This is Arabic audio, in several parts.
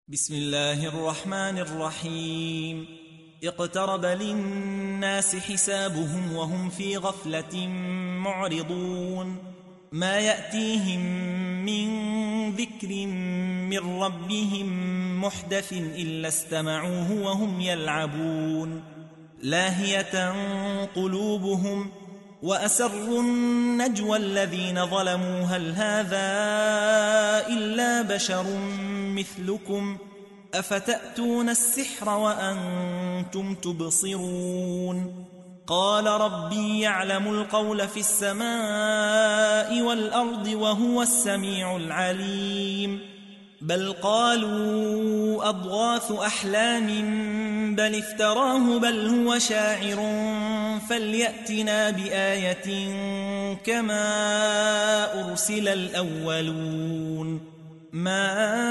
بسم الله الرحمن الرحيم. اقترب للناس حسابهم وهم في غفلة معرضون. ما يأتيهم من ذكر من ربهم محدث إلا استمعوه وهم يلعبون. لاهية قلوبهم وأسروا النجوى الذين ظلموا هل هذا إلا بشر مثلكم أفتأتون السحر وأنتم تبصرون. قال ربي يعلم القول في السماء والأرض وهو السميع العليم. بل قالوا أضغاث أحلام بل افتراه بل هو شاعر فليأتنا بآية كما أرسل الأولون. ما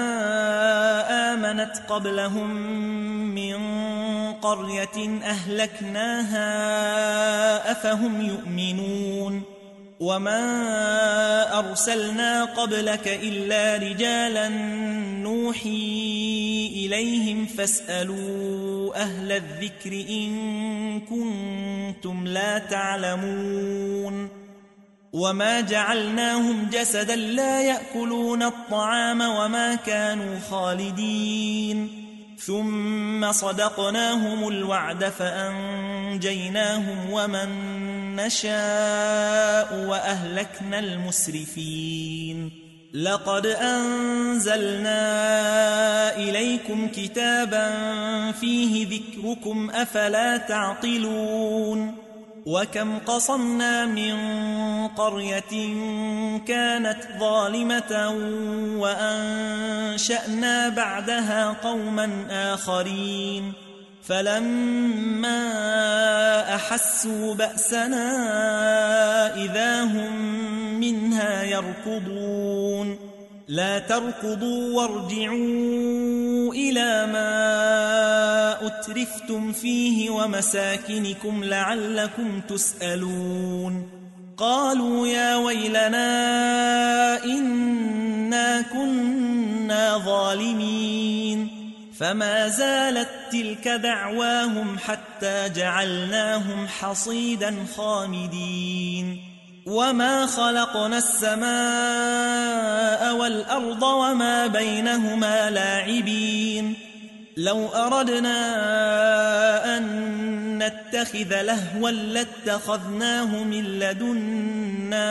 آمنت قبلهم من قرية أهلكناها أفهم يؤمنون. وما أرسلنا قبلك إلا رجالا نوحي إليهم فاسألوا أهل الذكر إن كنتم لا تعلمون. وما جعلناهم جسدا لا يأكلون الطعام وما كانوا خالدين. ثم صدقناهم الوعد فأنجيناهم ومن نشاء وأهلكنا المسرفين. لقد أنزلنا إليكم كتابا فيه ذكركم أفلا تعقلون. وكم قصمنا من قرية كانت ظالمة وأنشأنا بعدها قوما آخرين فلما أحسوا بأسنا إذا هم منها يركضون. لا تركضوا وارجعوا إلى ما أترفتم فيه ومساكنكم لعلكم تسألون. قالوا يا ويلنا إنا كنا ظالمين. فما زالت تلك دعواهم حتى جعلناهم حصيدا خامدين. وما خلقنا السماء والأرض وما بينهما لاعبين. لو أردنا أن نتخذ لهوا لاتخذناه من لدنا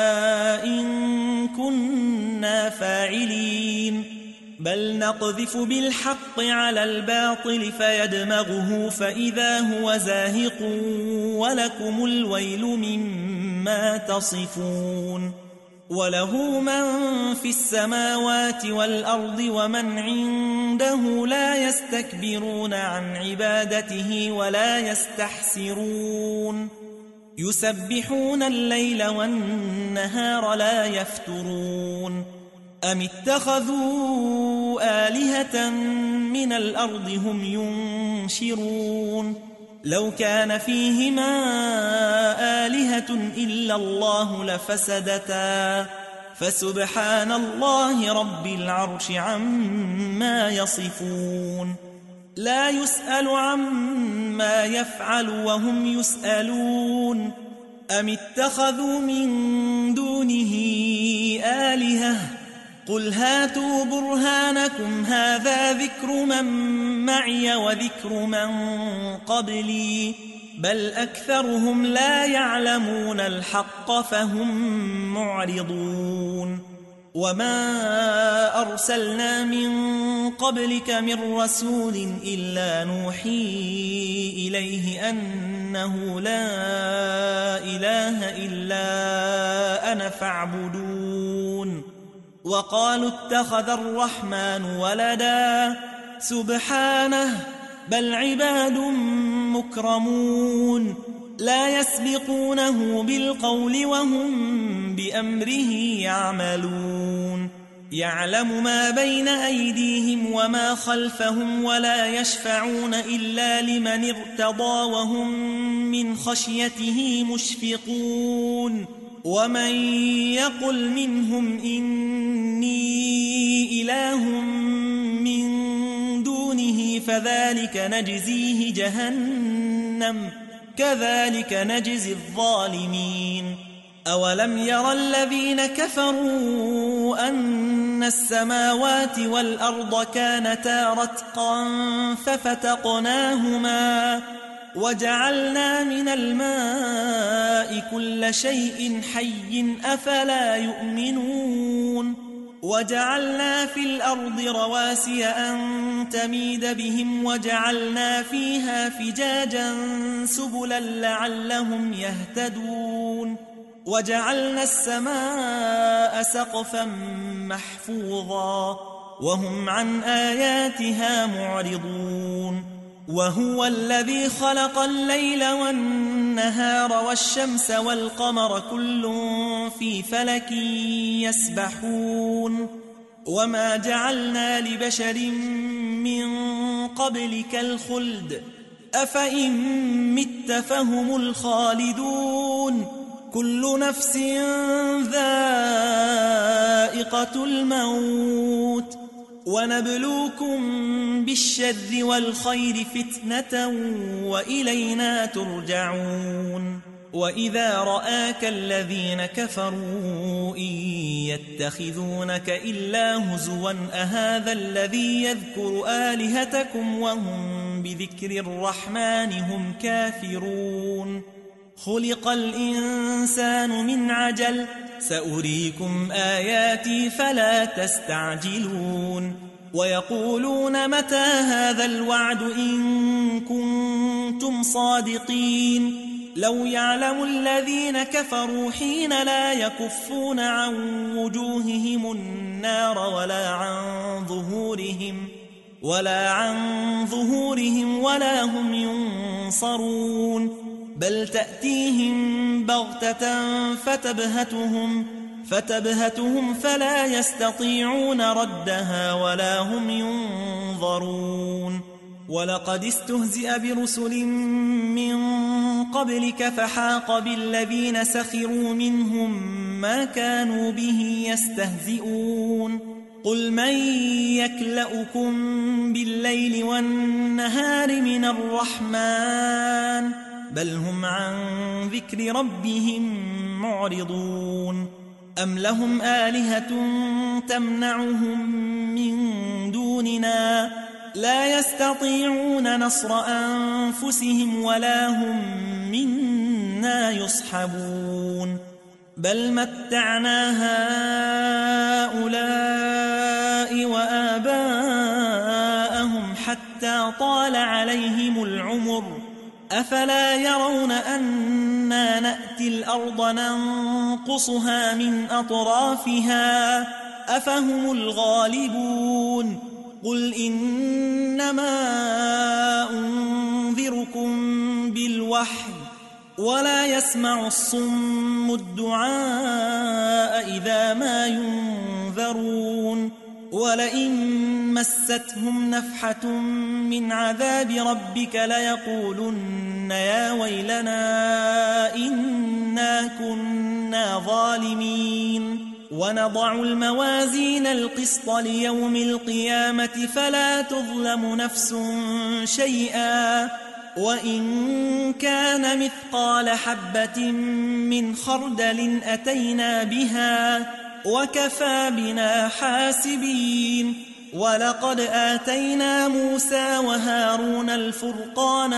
إن كنا فاعلين. بل نقذف بالحق على الباطل فيدمغه فإذا هو زاهق ولكم الويل مما تصفون. وله من في السماوات والأرض ومن عنده لا يستكبرون عن عبادته ولا يستحسرون. يسبحون الليل والنهار لا يفترون. أم اتخذوا آلهة من الأرض هم ينشرون. لو كان فيهما آلهة إلا الله لفسدتا فسبحان الله رب العرش عما يصفون. لا يسأل عما يفعل وهم يسألون. أم اتخذوا من دونه آلهة قل هاتوا برهانكم هذا ذكر من معي وذكر من قبلي بل أكثرهم لا يعلمون الحق فهم معرضون. وما أرسلنا من قبلك من رسول إلا نوحي إليه أنه لا إله إلا أنا فاعبدون. وقالوا اتخذ الرحمن ولدا سبحانه بل عباد مكرمون لا يسبقونه بالقول وهم بأمره يعملون. يعلم ما بين أيديهم وما خلفهم ولا يشفعون إلا لمن ارتضى وهم من خشيته مشفقون. ومن يقل منهم إني إله من فذلك نجزيه جهنم كذلك نجزي الظالمين أولم ير الذين كفروا أن السماوات والأرض كانتا رتقا ففتقناهما وجعلنا من الماء كل شيء حي أفلا يؤمنون وجعلنا في الأرض رواسي أن تميد بهم وجعلنا فيها فجاجا سبلا لعلهم يهتدون وجعلنا السماء سقفا محفوظا وهم عن آياتها معرضون وهو الذي خلق الليل والنهار والشمس والقمر كل في فلك يسبحون وما جعلنا لبشر من قبلك الخلد أفإن مت فهم الخالدون كل نفس ذائقة الموت ونبلوكم بالشر والخير فتنة وإلينا ترجعون وإذا رآك الذين كفروا إن يتخذونك إلا هزوا أهذا الذي يذكر آلهتكم وهم بذكر الرحمن هم كافرون خلق الإنسان من عجل سأريكم آياتي فلا تستعجلون ويقولون متى هذا الوعد إن كنتم صادقين لو يعلم الذين كفروا حين لا يكفون عن وجوههم النار ولا عن ظهورهم ولا هم ينصرون بل تأتيهم بغتة فتبهتهم فلا يستطيعون ردها ولا هم ينظرون ولقد استهزئ برسل من قبلك فحاق بالذين سخروا منهم ما كانوا به يستهزئون قل من يكلؤكم بالليل والنهار من الرحمن بل هم عن ذكر ربهم معرضون أم لهم آلهة تمنعهم من دوننا لا يستطيعون نصر أنفسهم ولا هم منا يصحبون بل متعنا هؤلاء وآباءهم حتى طال عليهم العمر أفلا يرون أنا نأتي الأرض ننقصها من أطرافها أفهم الغالبون قل إنما أنذركم بالوحي ولا يسمع الصم الدعاء إذا ما ينذرون ولئن مستهم نفحة من عذاب ربك ليقولن يا ويلنا إنا كنا ظالمين ونضع الموازين القسط ليوم القيامة فلا تظلم نفس شيئا وإن كان مثقال حبة من خردل أتينا بها وكفى بنا حاسبين ولقد آتينا موسى وهارون الفرقان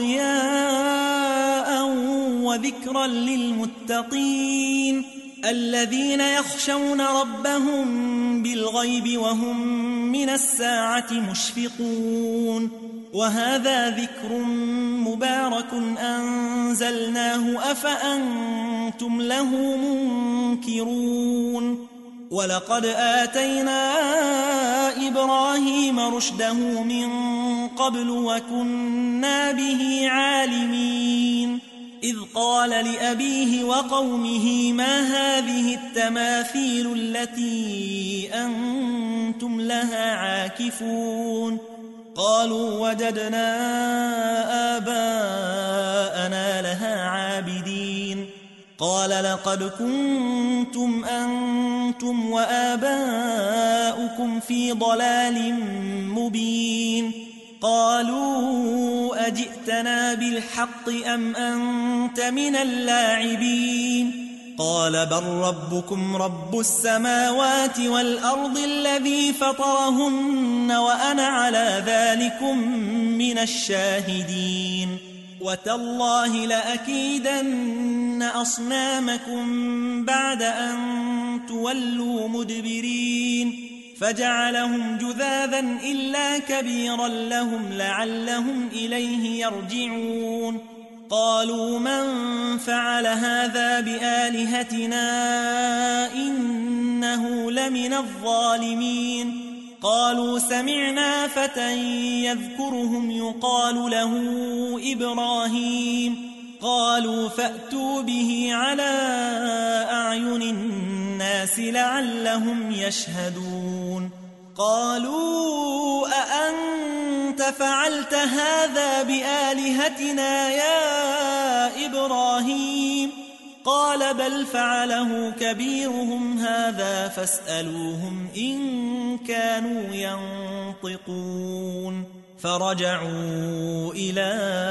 وضياء وذكرا للمتقين الذين يخشون ربهم بالغيب وهم من الساعة مشفقون وهذا ذكر مبارك أنزلناه أفأنتم له منكرون ولقد آتينا إبراهيم رشده من قبل وكنا به عالمين إذ قال لأبيه وقومه ما هذه التماثيل التي أنتم لها عاكفون قالوا وجدنا آباءنا لها عابدين قال لقد كنتم أنتم وآباؤكم في ضلال مبين قالوا أجئتنا بالحق أم أنت من اللاعبين قال بل ربكم رب السماوات والأرض الذي فطرهن وأنا على ذلكم من الشاهدين وتالله لأكيدن أصنامكم بعد أن تولوا مدبرين فجعلهم جذاذا إلا كبيرا لهم لعلهم إليه يرجعون قالوا من فعل هذا بآلهتنا إنه لمن الظالمين قالوا سمعنا فتى يذكرهم يقال له إبراهيم قالوا فأتوا به على أعين الناس لعلهم يشهدون قالوا أأنت فعلت هذا بآلهتنا يا إبراهيم قال بل فعله كبيرهم هذا فاسألوهم إن كانوا ينطقون فرجعوا إلى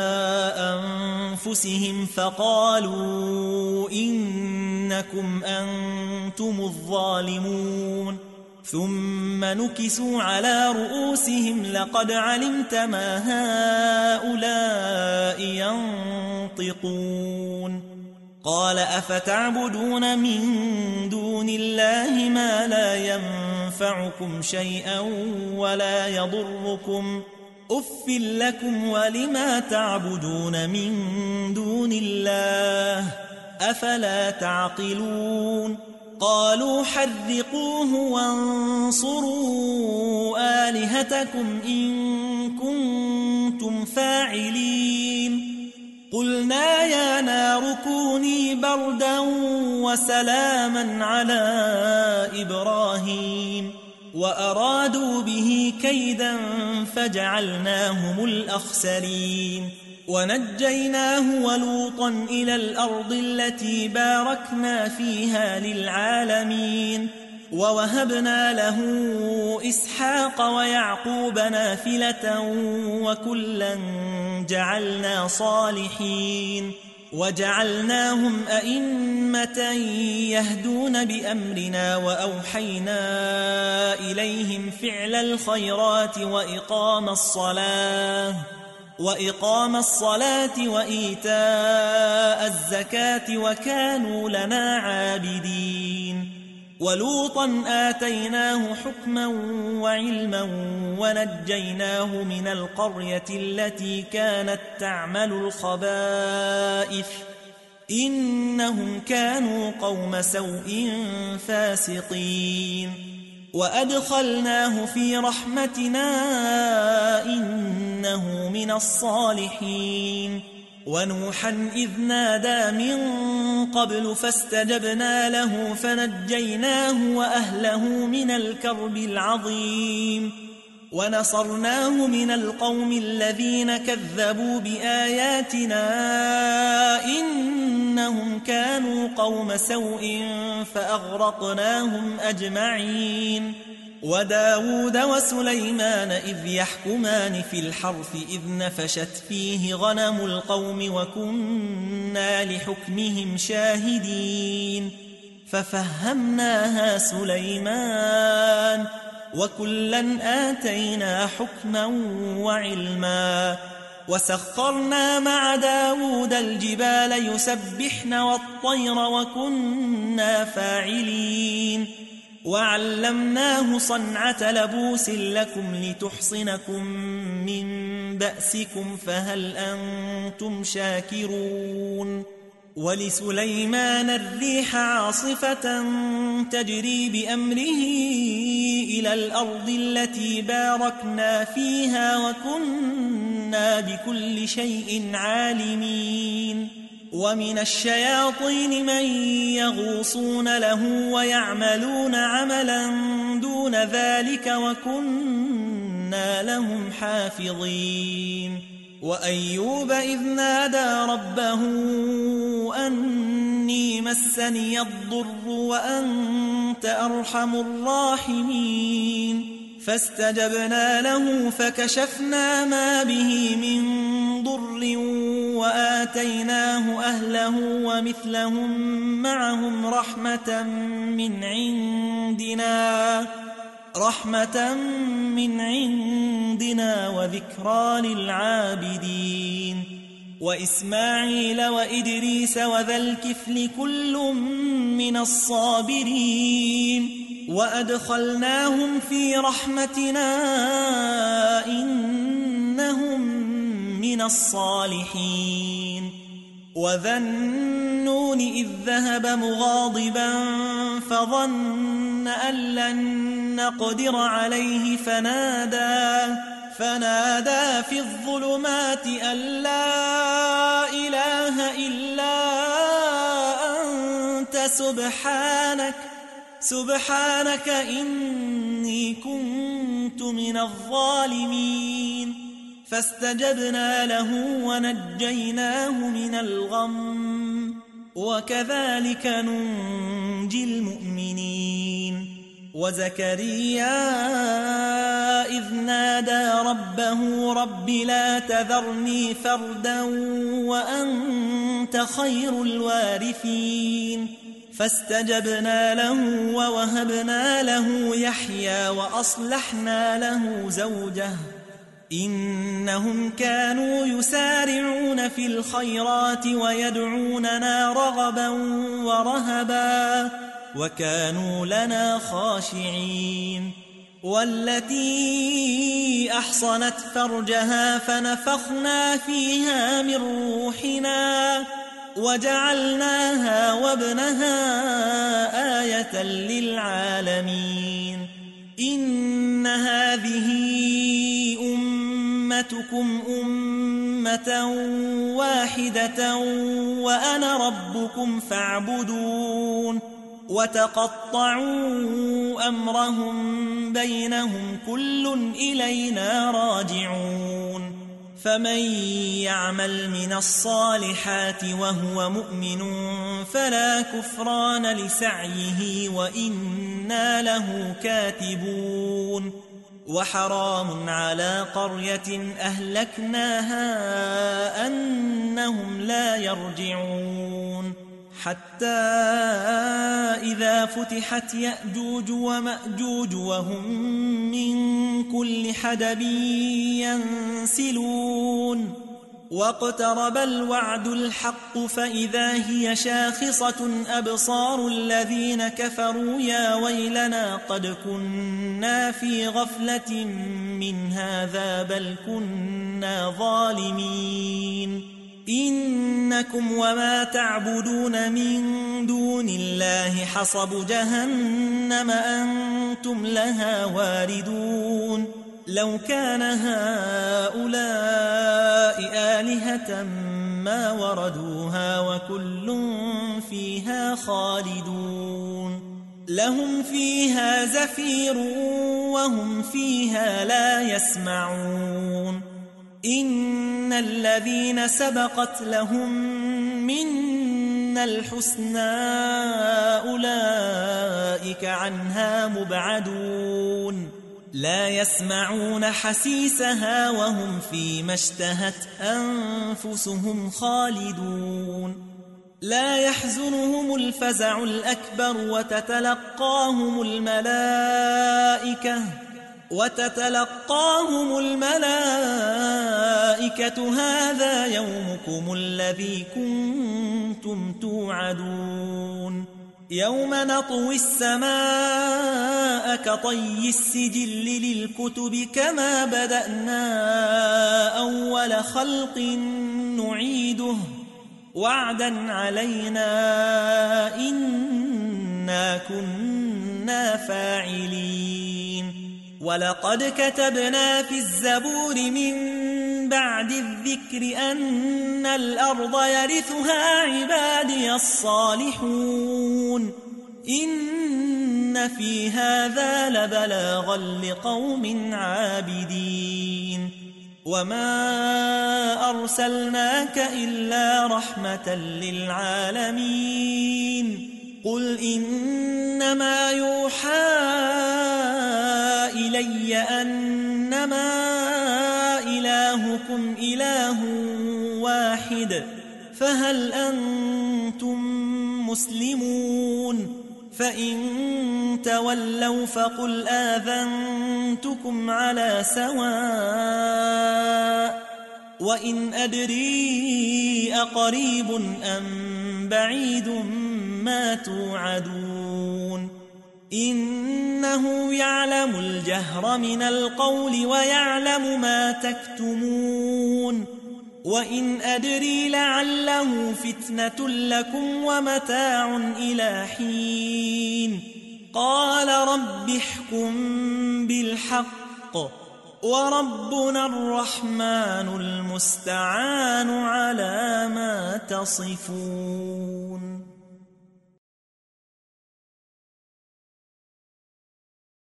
أنفسهم فقالوا إنكم أنتم الظالمون ثم نكسوا على رؤوسهم لقد علمت ما هؤلاء ينطقون قال أفتعبدون من دون الله ما لا ينفعكم شيئا ولا يضركم أف لكم ولما تعبدون من دون الله أفلا تعقلون قالوا حرقوه وانصروا آلهتكم إن كنتم فاعلين قلنا يا نار كوني بردا وسلاما على إبراهيم وأرادوا به كيدا فجعلناهم الأخسرين ونجيناه ولوطا إلى الأرض التي باركنا فيها للعالمين ووهبنا له إسحاق ويعقوب نافلة وكلا جعلنا صالحين وجعلناهم أئمة يهدون بأمرنا وأوحينا إليهم فعل الخيرات وإقام الصلاة وإيتاء الزكاة وكانوا لنا عابدين ولوطا آتيناه حكما وعلما ونجيناه من القرية التي كانت تعمل الخبائث إنهم كانوا قوم سوء فاسقين وأدخلناه في رحمتنا إنه من الصالحين ونوحا إذ نادى من قبل فاستجبنا له فنجيناه وأهله من الكرب العظيم ونصرناه من القوم الذين كذبوا بآياتنا إنهم كانوا قوم سوء فأغرقناهم أجمعين وداود وسليمان إذ يحكمان في الحرث إذ نفشت فيه غنم القوم وكنا لحكمهم شاهدين ففهمناها سليمان وكلا آتينا حكما وعلما وسخرنا مع داود الجبال يسبحن والطير وكنا فاعلين وعلمناه صنعة لبوس لكم لتحصنكم من بأسكم فهل أنتم شاكرون ولسليمان الريح عاصفة تجري بأمره إلى الأرض التي باركنا فيها وكنا بكل شيء عالمين ومن الشياطين من يغوصون له ويعملون عملا دون ذلك وكنا لهم حافظين وأيوب إذ نادى ربه أني مسني الضر وأنت أرحم الراحمين فاستجبنا له فكشفنا ما به من ضر وآتيناه أهله ومثلهم معهم رحمة من عندنا وذكرى للعابدين وإسماعيل وإدريس وذا الكفل كل من الصابرين وأدخلناهم في رحمتنا إنهم من الصالحين وذا النون إذ ذهب مغاضبا فظن أن لن نقدر عليه فنادى في الظلمات أن لا إله إلا أنت سبحانك إني كنت من الظالمين فاستجبنا له ونجيناه من الغم وكذلك ننجي المؤمنين وزكريا إذ نادى ربه رب لا تذرني فردا وأنت خير الوارثين فاستجبنا له ووهبنا له يحيى وأصلحنا له زوجه إنهم كانوا يسارعون في الخيرات ويدعوننا رغبا ورهبا وكانوا لنا خاشعين والتي أحصنت فرجها فنفخنا فيها من روحنا وجعلناها وابنها آية للعالمين إن هذه أمتكم أمة واحدة وأنا ربكم فاعبدون وتقطعوا أمرهم بينهم كل إلينا راجعون فمن يعمل من الصالحات وهو مؤمن فلا كفران لسعيه وإنا له كاتبون وحرام على قرية أهلكناها أنهم لا يرجعون حتى إذا فتحت يأجوج ومأجوج وهم من كل حدب ينسلون واقترب الوعد الحق فإذا هي شاخصة أبصار الذين كفروا يا ويلنا قد كنا في غفلة من هذا بل كنا ظالمين إنكم وما تعبدون من دون الله حصب جهنم أنتم لها واردون لو كان هؤلاء آلهة ما وردوها وكل فيها خالدون لهم فيها زفير وهم فيها لا يسمعون إن الذين سبقت لهم منا الحسنى أولئك عنها مبعدون لا يسمعون حسيسها وهم فيما اشتهت أنفسهم خالدون لا يحزنهم الفزع الأكبر وتتلقاهم الملائكة هذا يومكم الذي كنتم توعدون يوم نطوي السماء كطي السجل للكتب كما بدأنا أول خلق نعيده وعدا علينا إنا كنا فاعلين ولقد كتبنا في الزبور من بعد الذكر أن الأرض يرثها عبادي الصالحون إن في هذا لبلاغا لقوم عابدين وما أرسلناك إلا رحمة للعالمين قل إنما يوحى إلي أنما إلهكم إله واحد فهل أنتم مسلمون فإن تولوا فقل آذنتكم على سواء وإن أدري أقريب أم بعيد ما توعدون إنه يعلم الجهر من القول ويعلم ما تكتمون وإن أدري لعله فتنة لكم ومتاع إلى حين قال رب احكم بالحق وربنا الرحمن المستعان على ما تصفون.